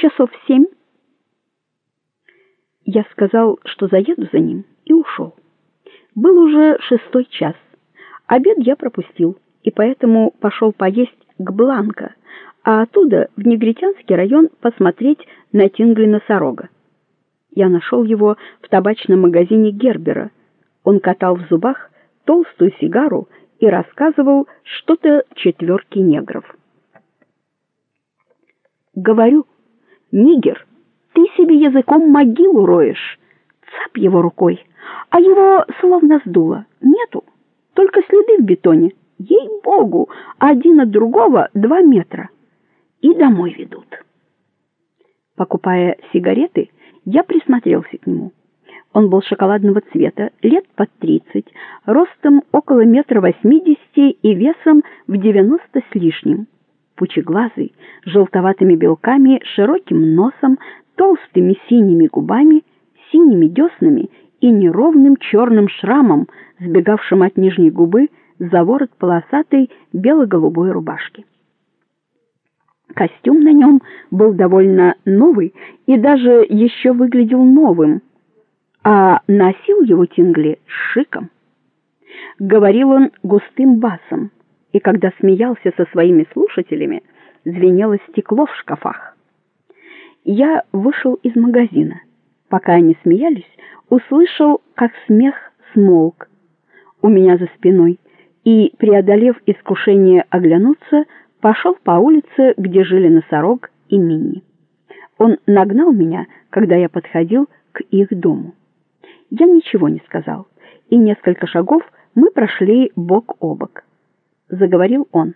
часов 7. Я сказал, что заеду за ним, и ушел. Был уже 6 час. Обед я пропустил, и поэтому пошел поесть к Бланко, а оттуда в Негритянский район посмотреть на Тингли-носорога. Я нашел его в табачном магазине Гербера. Он катал в зубах толстую сигару и рассказывал что-то четверке негров. Говорю: нигер, ты себе языком могилу роешь. Цап его рукой, а его словно сдуло. Нету, только следы в бетоне. Ей-богу, один от другого 2 метра. И домой ведут. Покупая сигареты, я присмотрелся к нему. Он был шоколадного цвета, лет под 30, ростом около 1,80 м и весом в 90 с лишним. Пучеглазый, с желтоватыми белками, широким носом, толстыми синими губами, синими деснами и неровным черным шрамом, сбегавшим от нижней губы за ворот полосатой бело-голубой рубашки. Костюм на нем был довольно новый и даже еще выглядел новым, а носил его Тингли с шиком. Говорил он густым басом, и когда смеялся со своими слушателями, звенело стекло в шкафах. Я вышел из магазина. Пока они смеялись, услышал, как смех смолк у меня за спиной, и, преодолев искушение оглянуться, пошел по улице, где жили Носорог и Минни. Он нагнал меня, когда я подходил к их дому. Я ничего не сказал, и несколько шагов мы прошли бок о бок. Заговорил он: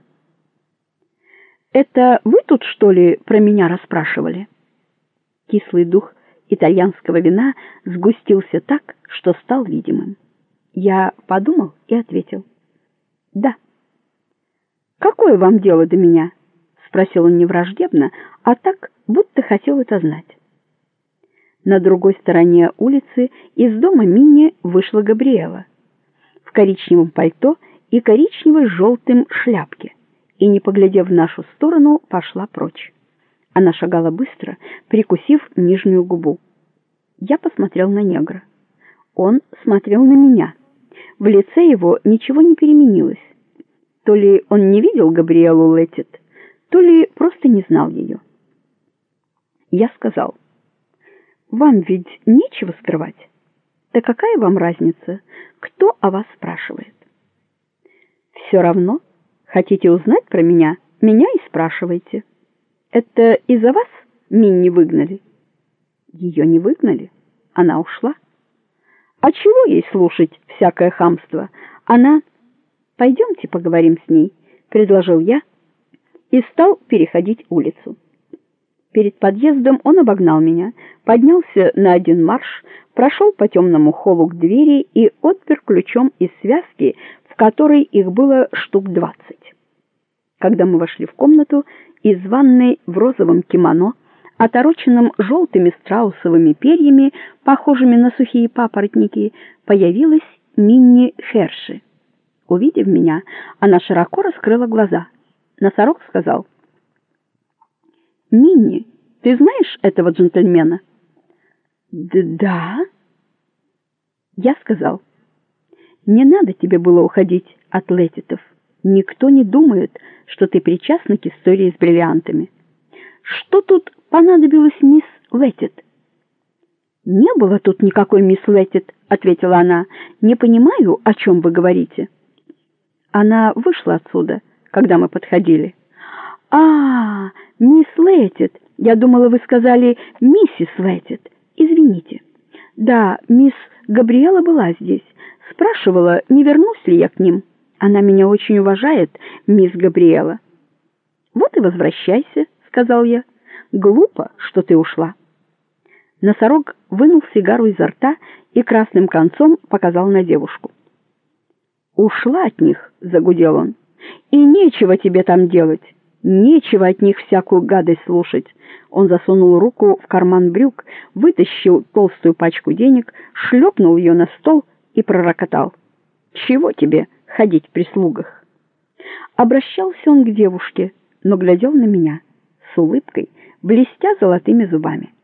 «Это вы тут, что ли, про меня расспрашивали?» Кислый дух итальянского вина сгустился так, что стал видимым. Я подумал и ответил: «Да». «Какое вам дело до меня?» — спросил он не враждебно, а так, будто хотел это знать. На другой стороне улицы из дома Минни вышла Габриэла в коричневом пальто и коричневой с желтым шляпке, и, не поглядев в нашу сторону, пошла прочь. Она шагала быстро, прикусив нижнюю губу. Я посмотрел на негра. Он смотрел на меня. В лице его ничего не переменилось. То ли он не видел Габриэлу Леттит, то ли просто не знал ее. Я сказал: «Вам ведь нечего скрывать. Да какая вам разница, кто о вас спрашивает?» «Все равно. Хотите узнать про меня, меня и спрашивайте. Это из-за вас Минни выгнали?» «Ее не выгнали. Она ушла. А чего ей слушать всякое хамство? Она...» «Пойдемте поговорим с ней», — предложил я и стал переходить улицу. Перед подъездом он обогнал меня, поднялся на один марш, прошел по темному холлу к двери и отпер ключом из связки, в которой их было штук 20. Когда мы вошли в комнату, из ванной в розовом кимоно, отороченном желтыми страусовыми перьями, похожими на сухие папоротники, появилась Минни Херши. Увидев меня, она широко раскрыла глаза. Носорог сказал: «Минни, ты знаешь этого джентльмена?» «Да». Я сказал: «Не надо тебе было уходить от Леттитов. Никто не думает, что ты причастна к истории с бриллиантами. Что тут понадобилось мисс Леттит?» «Не было тут никакой мисс Леттит», — ответила она. «Не понимаю, о чем вы говорите». Она вышла отсюда, когда мы подходили. «А, мисс Леттит, я думала, вы сказали миссис Леттит. Извините. Да, мисс Габриэла была здесь. Спрашивала, не вернусь ли я к ним. Она меня очень уважает, мисс Габриэла». «Вот и возвращайся», — сказал я. «Глупо, что ты ушла». Носорог вынул сигару изо рта и красным концом показал на девушку. «Ушла от них», — загудел он, — «и нечего тебе там делать, нечего от них всякую гадость слушать». Он засунул руку в карман брюк, вытащил толстую пачку денег, шлепнул ее на стол и пророкотал: «Чего тебе ходить в прислугах?» Обращался он к девушке, но глядел на меня. с улыбкой, блестя золотыми зубами.